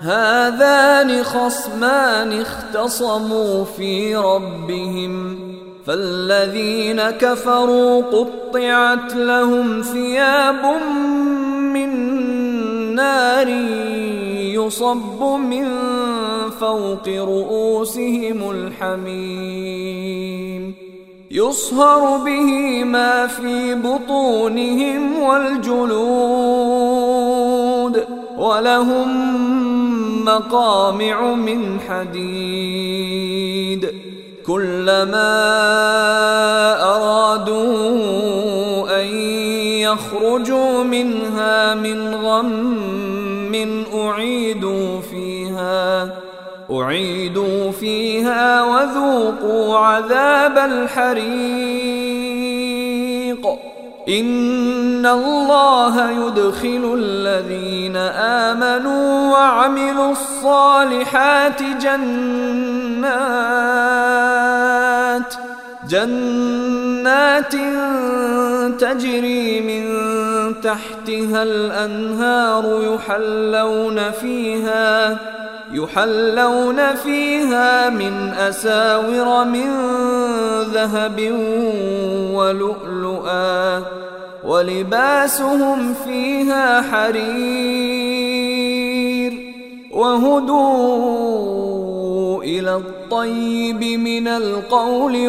هذان خصمان اختصموا في ربهم فالذين كفروا قطعت لهم ثياب من نار يصب من فوق رؤوسهم الحميم يصهر به ما في بطونهم والجلود ولهم مقامع من حديد كلما أرادوا أن يخرجوا منها من غم أعيدوا فيها وذوقوا عذاب الحريق إن الله يدخل الذين آمنوا وعملوا الصالحات جنات تجري من تحتها الأنهار يحلون فيها من أساور من ذهب ولؤلؤا ولباسهم فيها حرير وهدوا إلى الطيب من القول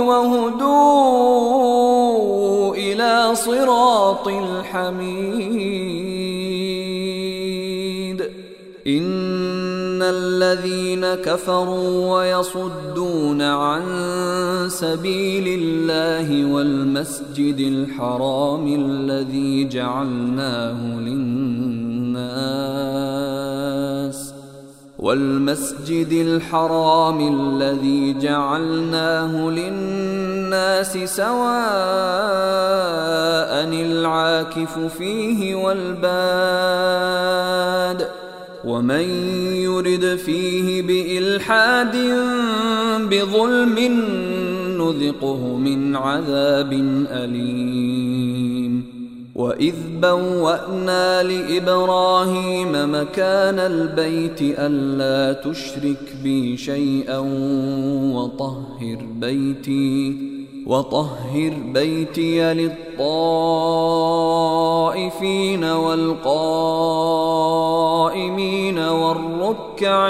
وهدوا إلى صراط الحميد إن الذين كفروا ويصدون عن سبيل الله والمسجد الحرام الذي جعلناه للناس سواء العاكف فيه والباد ومن يرد فيه بإلحاد بظلم نذقه من عذاب أليم وإذ بوأنا لإبراهيم مكان البيت ألا تشرك بي شيئا وطهر بيتي للطائفين والقائمين والركع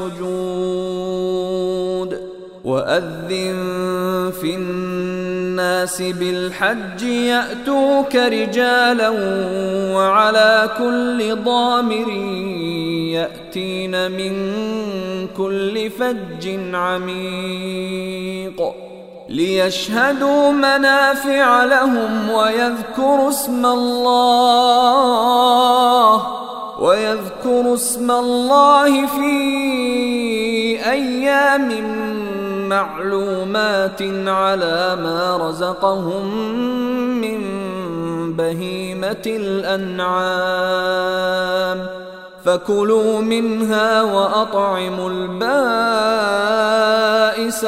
السجود وأذن في الناس بالحج يأتوك رجالا وعلى كل ضامر يأتين من كل فج عميق ليشهدوا منافع لهم ويذكروا اسم الله في أيام معلومات على ما رزقهم من بهيمة الأنعام فكلوا منها وأطعموا البائس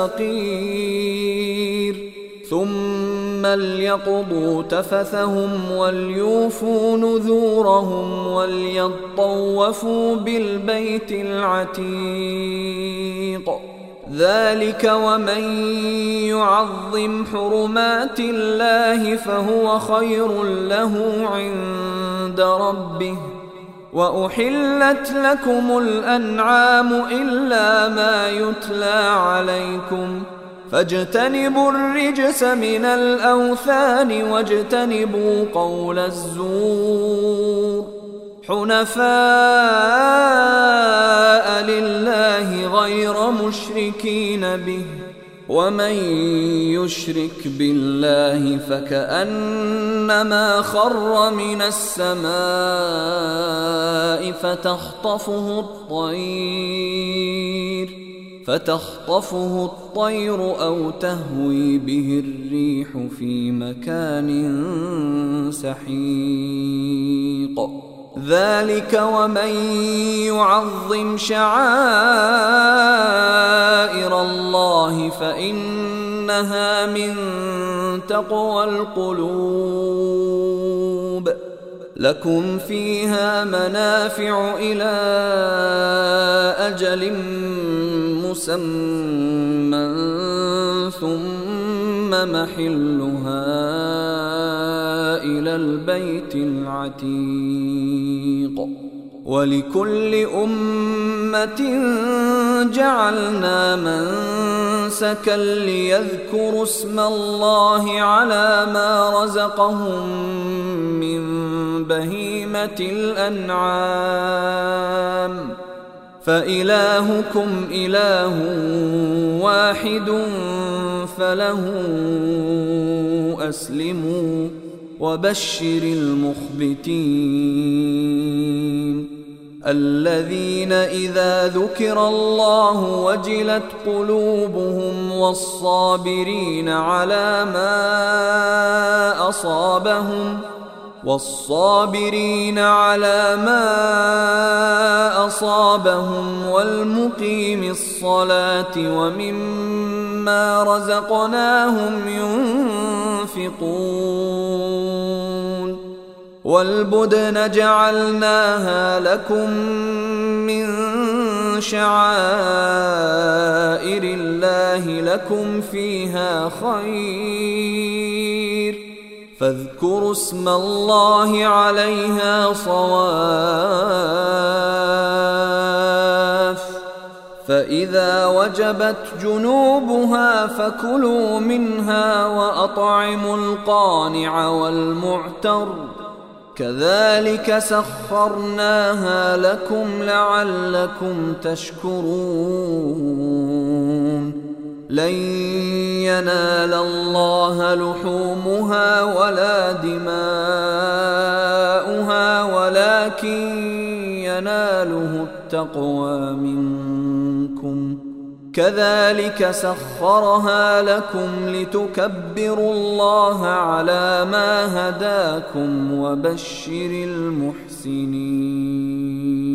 الفقير ثم ليقضوا تفثهم وليوفوا نذورهم وليطوفوا بالبيت العتيق ذلك ومن يعظم حرمات الله فهو خير له عند ربه وأحلت لكم الأنعام إلا ما يتلى عليكم فاجتنبوا الرجس من الأوثان واجتنبوا قول الزور حنفاء لله غير مشركين به ومن يشرك بالله فكأنما خر من السماء فتخطفه الطير أو تهوي به الريح في مكان سحيق ذلك ومن يعظم شعائر الله فإنها من تقوى القلوب لكم فيها منافع إلى أجل مسمى ثم محلها إلى البيت العتيق ولكل أمة جعلنا منسكا ليذكروا اسم الله على ما رزقهم من بهيمة الأنعام فإلهكم إله واحد فله أسلموا وبشر المخبتين الذين إذا ذكر الله وجلت قلوبهم والصابرين على ما أصابهم والمقيم الصلاة ومما رزقناهم ينفقون والبدن جعلناها لكم من شعائر الله لكم فيها خير فاذكروا اسم الله عليها صواف فإذا وجبت جنوبها فكلوا منها وأطعموا القانع والمعتر كذلك سخرناها لكم لعلكم تشكرون لن ينال الله لحومها ولا دماؤها ولكن يناله التقوى منكم كذلك سخرها لكم لتكبروا الله على ما هداكم وبشر المحسنين